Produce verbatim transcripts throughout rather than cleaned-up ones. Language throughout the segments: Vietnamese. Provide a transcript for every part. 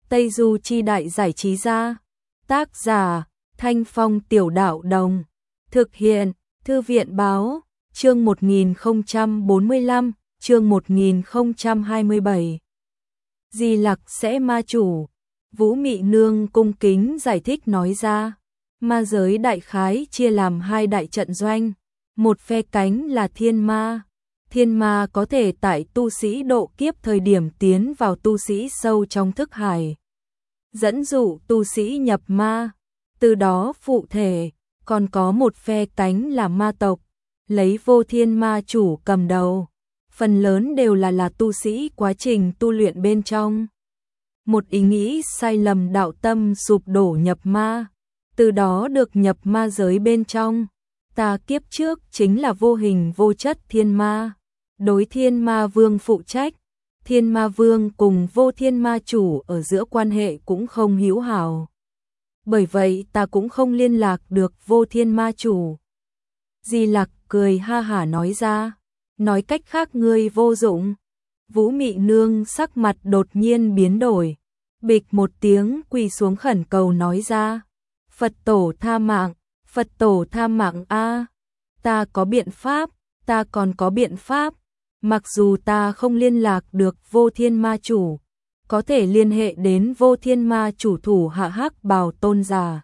Tây Du Chi Đại Giải Trí Gia. Tác giả Thanh Phong Tiểu Đạo Đồng. Thực hiện Thư viện Báo. Chương một nghìn không trăm bốn mươi lăm, chương một nghìn không trăm hai mươi bảy. Di Lặc sẽ ma chủ. Vũ Mị Nương cung kính giải thích nói ra. Ma giới đại khái chia làm hai đại trận doanh. Một phe cánh là thiên ma. Thiên ma có thể tại tu sĩ độ kiếp thời điểm tiến vào tu sĩ sâu trong thức hải, dẫn dụ tu sĩ nhập ma, từ đó phụ thể. Còn có một phe cánh là ma tộc, lấy vô thiên ma chủ cầm đầu. Phần lớn đều là là tu sĩ quá trình tu luyện bên trong. Một ý nghĩ sai lầm đạo tâm sụp đổ nhập ma, từ đó được nhập ma giới bên trong. Ta kiếp trước chính là vô hình vô chất thiên ma, đối thiên ma vương phụ trách. Thiên ma vương cùng vô thiên ma chủ ở giữa quan hệ cũng không hữu hảo. Bởi vậy ta cũng không liên lạc được vô thiên ma chủ. Di Lặc cười ha hả nói ra. Nói cách khác ngươi vô dụng. Vũ Mị Nương sắc mặt đột nhiên biến đổi. Bịch một tiếng quỳ xuống khẩn cầu nói ra. Phật tổ tha mạng, Phật tổ tha mạng a. Ta có biện pháp, ta còn có biện pháp. Mặc dù ta không liên lạc được vô thiên ma chủ, có thể liên hệ đến vô thiên ma chủ thủ hạ Hắc Bào tôn giả.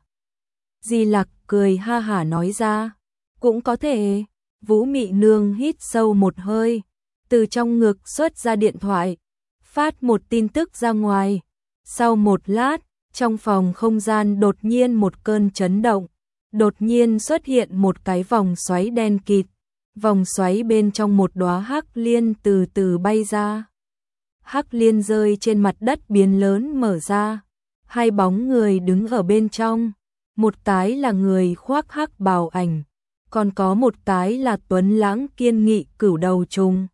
Di Lặc cười ha hả nói ra. Cũng có thể. Vũ Mị Nương hít sâu một hơi, từ trong ngực xuất ra điện thoại, phát một tin tức ra ngoài. Sau một lát, trong phòng không gian đột nhiên một cơn chấn động, đột nhiên xuất hiện một cái vòng xoáy đen kịt. Vòng xoáy bên trong một đóa hắc liên từ từ bay ra. Hắc liên rơi trên mặt đất biến lớn mở ra. Hai bóng người đứng ở bên trong. Một cái là người khoác hắc bào ảnh, còn có một cái là tuấn lãng kiên nghị cửu đầu trùng.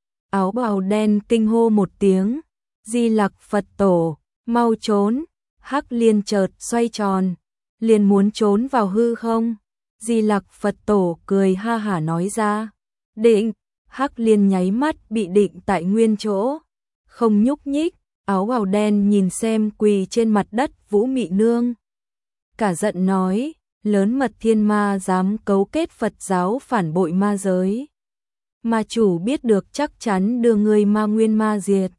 Áo bào đen kinh hô một tiếng. Di Lặc Phật tổ, mau trốn. Hắc liên chợt xoay tròn, liền muốn trốn vào hư không. Di Lặc Phật tổ cười ha hả nói ra. Định. Hắc liên nháy mắt bị định tại nguyên chỗ, không nhúc nhích. Áo bào đen nhìn xem quỳ trên mặt đất Vũ Mị Nương, cả giận nói. Lớn mật thiên ma dám cấu kết Phật giáo phản bội ma giới. Ma chủ biết được chắc chắn đưa ngươi ma nguyên ma diệt,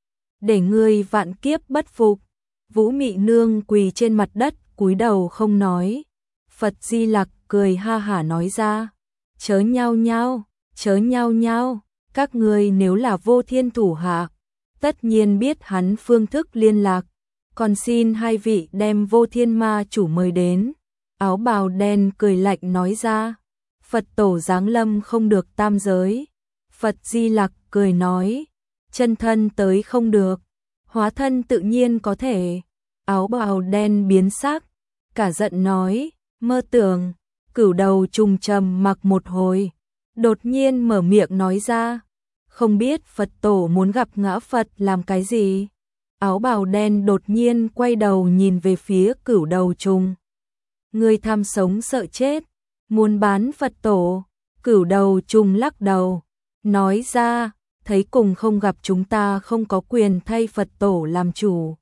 để ngươi vạn kiếp bất phục. Vũ Mị Nương quỳ trên mặt đất cúi đầu không nói. Phật Di Lặc cười ha hả nói ra. Chớ nhao nhao, chớ nhao nhao. Các ngươi nếu là vô thiên thủ hạ, tất nhiên biết hắn phương thức liên lạc. Còn xin hai vị đem vô thiên ma chủ mời đến. Áo bào đen cười lạnh nói ra. Phật tổ giáng lâm không được tam giới. Phật Di Lặc cười nói. Chân thân tới không được, hóa thân tự nhiên có thể. Áo bào đen biến sắc, cả giận nói. Mơ tưởng. Cửu đầu trùng trầm mặc một hồi, đột nhiên mở miệng nói ra. Không biết Phật tổ muốn gặp ngã Phật làm cái gì? Áo bào đen đột nhiên quay đầu nhìn về phía cửu đầu trùng. Ngươi tham sống sợ chết, muốn bán Phật tổ? Cửu đầu trùng lắc đầu, nói ra. Thấy cùng không gặp chúng ta không có quyền thay Phật tổ làm chủ.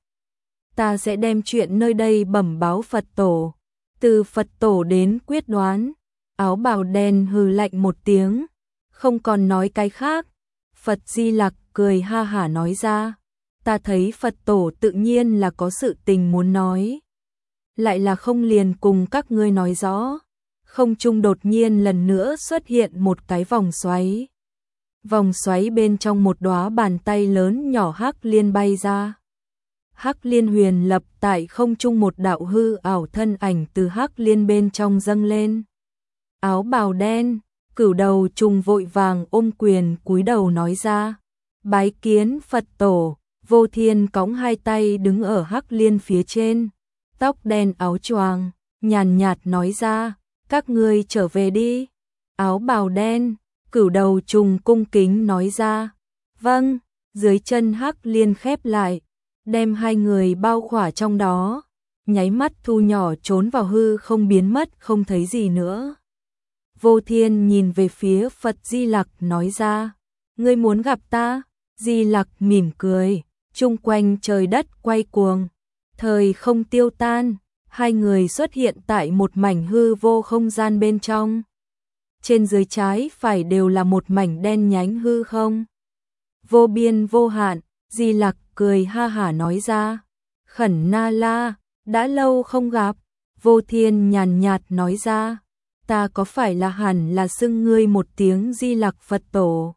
Ta sẽ đem chuyện nơi đây bẩm báo Phật tổ, từ Phật tổ đến quyết đoán. Áo bào đen hừ lạnh một tiếng, không còn nói cái khác. Phật Di Lặc cười ha hả nói ra. Ta thấy Phật tổ tự nhiên là có sự tình muốn nói, lại là không liền cùng các ngươi nói rõ. Không trung đột nhiên lần nữa xuất hiện một cái vòng xoáy. Vòng xoáy bên trong một đóa bàn tay lớn nhỏ hắc liên bay ra. Hắc liên huyền lập tại không trung, một đạo hư ảo thân ảnh từ hắc liên bên trong dâng lên. Áo bào đen, cửu đầu trùng vội vàng ôm quyền cúi đầu nói ra. Bái kiến Phật tổ. Vô thiên cõng hai tay đứng ở hắc liên phía trên, tóc đen áo choàng, nhàn nhạt nói ra. Các ngươi trở về đi. Áo bào đen, cửu đầu trùng cung kính nói ra. Vâng. Dưới chân hắc liên khép lại, đem hai người bao khỏa trong đó, nháy mắt thu nhỏ trốn vào hư không biến mất không thấy gì nữa. Vô thiên nhìn về phía Phật Di Lặc nói ra. Ngươi muốn gặp ta? Di Lặc mỉm cười, chung quanh trời đất quay cuồng, Thời không tiêu tan, hai người xuất hiện tại một mảnh hư vô không gian bên trong. Trên dưới trái phải đều là một mảnh đen nhánh hư không. Vô biên vô hạn, Di Lặc cười ha hả nói ra. Khẩn Na La, đã lâu không gặp. Vô Thiên nhàn nhạt nói ra. Ta có phải là hẳn là xưng ngươi một tiếng Di Lặc Phật Tổ?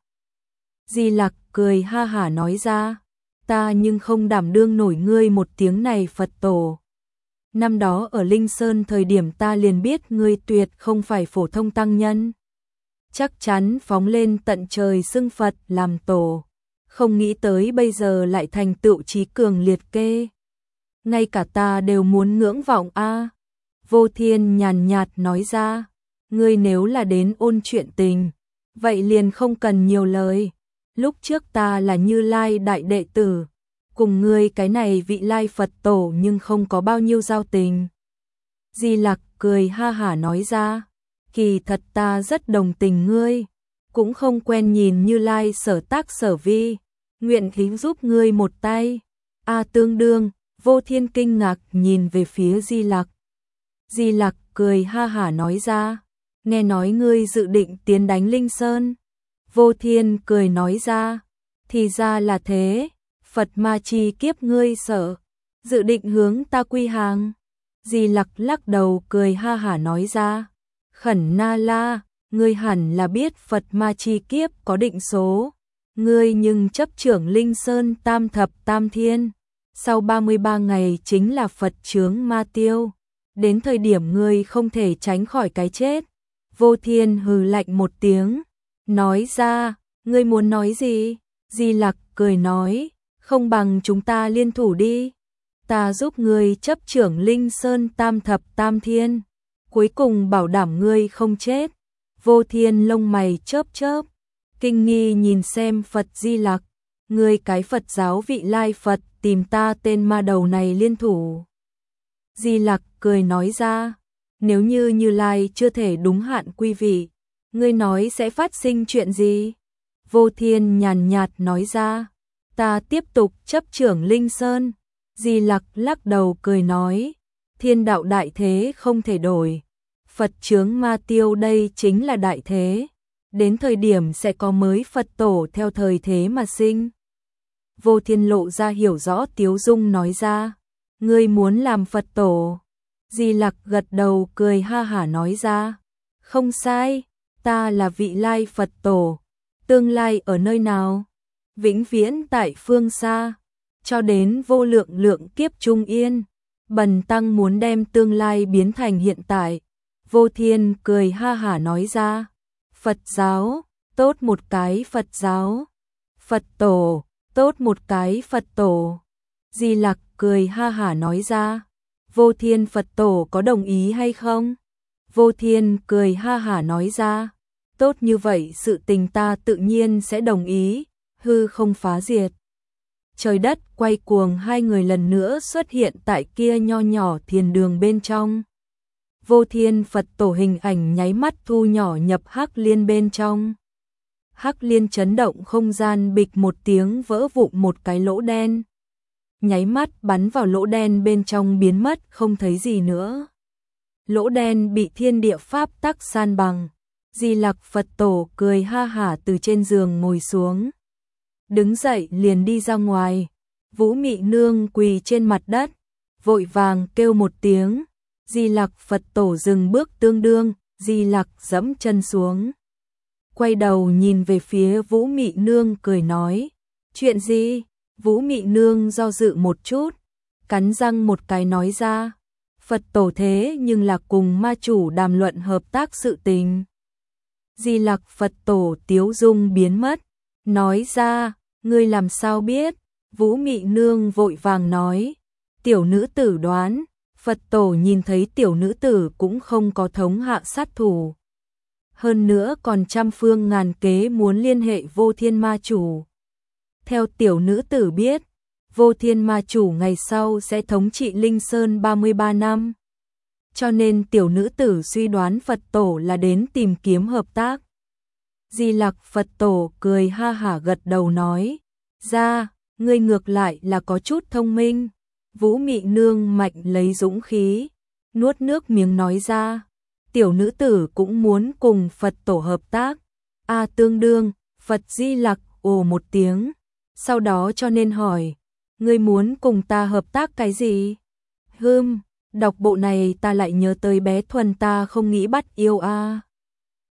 Di Lặc cười ha hả nói ra. Ta nhưng không đảm đương nổi ngươi một tiếng này Phật Tổ. Năm đó ở Linh Sơn thời điểm ta liền biết ngươi tuyệt không phải phổ thông tăng nhân. Chắc chắn phóng lên tận trời xưng Phật làm Tổ. Không nghĩ tới bây giờ lại thành tựu trí cường liệt kê. Ngay cả ta đều muốn ngưỡng vọng a. Vô Thiên nhàn nhạt nói ra. Ngươi nếu là đến ôn chuyện tình, vậy liền không cần nhiều lời. Lúc trước ta là Như Lai đại đệ tử, cùng ngươi cái này vị Lai Phật Tổ nhưng không có bao nhiêu giao tình. Di Lặc cười ha hả nói ra. Kỳ thật ta rất đồng tình ngươi, cũng không quen nhìn Như Lai sở tác sở vi, nguyện ý giúp ngươi một tay. A tương đương, Vô Thiên kinh ngạc nhìn về phía Di Lặc. Di Lặc cười ha hả nói ra. Nghe nói ngươi dự định tiến đánh Linh Sơn. Vô Thiên cười nói ra. Thì ra là thế, Phật ma chi kiếp ngươi sợ, dự định hướng ta quy hàng. Di Lặc lắc đầu cười ha hả nói ra. Khẩn Na La, ngươi hẳn là biết Phật ma chi kiếp có định số. Ngươi nhưng chấp trưởng Linh Sơn tam thập tam thiên. Sau ba mươi ba ngày chính là Phật chướng ma tiêu. Đến thời điểm ngươi không thể tránh khỏi cái chết. Vô Thiên hừ lạnh một tiếng, nói ra, ngươi muốn nói gì? Di Lặc cười nói, không bằng chúng ta liên thủ đi. Ta giúp ngươi chấp trưởng Linh Sơn tam thập tam thiên, cuối cùng bảo đảm ngươi không chết. Vô Thiên lông mày chớp chớp, kinh nghi nhìn xem Phật Di Lặc. Ngươi cái Phật giáo vị Lai Phật tìm ta tên ma đầu này liên thủ. Di Lặc cười nói ra, nếu như Như Lai chưa thể đúng hạn quy vị, ngươi nói sẽ phát sinh chuyện gì? Vô Thiên nhàn nhạt nói ra, ta tiếp tục chấp trưởng Linh Sơn. Di Lặc lắc đầu cười nói, thiên đạo đại thế không thể đổi. Phật chướng ma tiêu đây chính là đại thế. Đến thời điểm sẽ có mới Phật tổ theo thời thế mà sinh. Vô Thiên lộ ra hiểu rõ tiếu dung nói ra, ngươi muốn làm Phật tổ? Di Lặc gật đầu cười ha hả nói ra, không sai, ta là vị Lai Phật tổ. Tương lai ở nơi nào? Vĩnh viễn tại phương xa, cho đến vô lượng lượng kiếp trung yên. Bần tăng muốn đem tương lai biến thành hiện tại. Vô Thiên cười ha hả nói ra, Phật giáo, tốt một cái Phật giáo. Phật tổ, tốt một cái Phật tổ. Di Lặc cười ha hả nói ra, Vô Thiên Phật tổ có đồng ý hay không? Vô Thiên cười ha hả nói ra, tốt như vậy sự tình ta tự nhiên sẽ đồng ý. Hư không phá diệt, trời đất quay cuồng, hai người lần nữa xuất hiện tại kia nho nhỏ thiền đường bên trong. Vô Thiên Phật tổ hình ảnh nháy mắt thu nhỏ nhập Hắc Liên bên trong. Hắc Liên chấn động, không gian bịch một tiếng vỡ vụn một cái lỗ đen. Nháy mắt bắn vào lỗ đen bên trong biến mất không thấy gì nữa. Lỗ đen bị thiên địa pháp tắc san bằng. Di Lặc Phật tổ cười ha hả từ trên giường ngồi xuống. Đứng dậy liền đi ra ngoài. Vũ Mị Nương quỳ trên mặt đất, vội vàng kêu một tiếng. Di Lặc Phật tổ dừng bước tương đương, Di Lặc giẫm chân xuống. Quay đầu nhìn về phía Vũ Mị Nương cười nói, chuyện gì? Vũ Mị Nương do dự một chút, cắn răng một cái nói ra, Phật tổ thế nhưng là cùng ma chủ đàm luận hợp tác sự tình. Di Lặc Phật tổ tiếu dung biến mất, nói ra, ngươi làm sao biết? Vũ Mị Nương vội vàng nói, tiểu nữ tử đoán. Phật tổ nhìn thấy tiểu nữ tử cũng không có thống hạ sát thủ. Hơn nữa còn trăm phương ngàn kế muốn liên hệ Vô Thiên ma chủ. Theo tiểu nữ tử biết, Vô Thiên ma chủ ngày sau sẽ thống trị Linh Sơn ba mươi ba năm. Cho nên tiểu nữ tử suy đoán Phật tổ là đến tìm kiếm hợp tác. Di Lặc Phật tổ cười ha hả gật đầu nói, ra, ngươi ngược lại là có chút thông minh. Vũ Mị Nương mạnh lấy dũng khí, nuốt nước miếng nói ra, tiểu nữ tử cũng muốn cùng Phật tổ hợp tác. A tương đương, Phật Di Lặc ồ một tiếng, sau đó cho nên hỏi, ngươi muốn cùng ta hợp tác cái gì? Hừm, đọc bộ này ta lại nhớ tới bé Thuần ta không nghĩ bắt yêu a.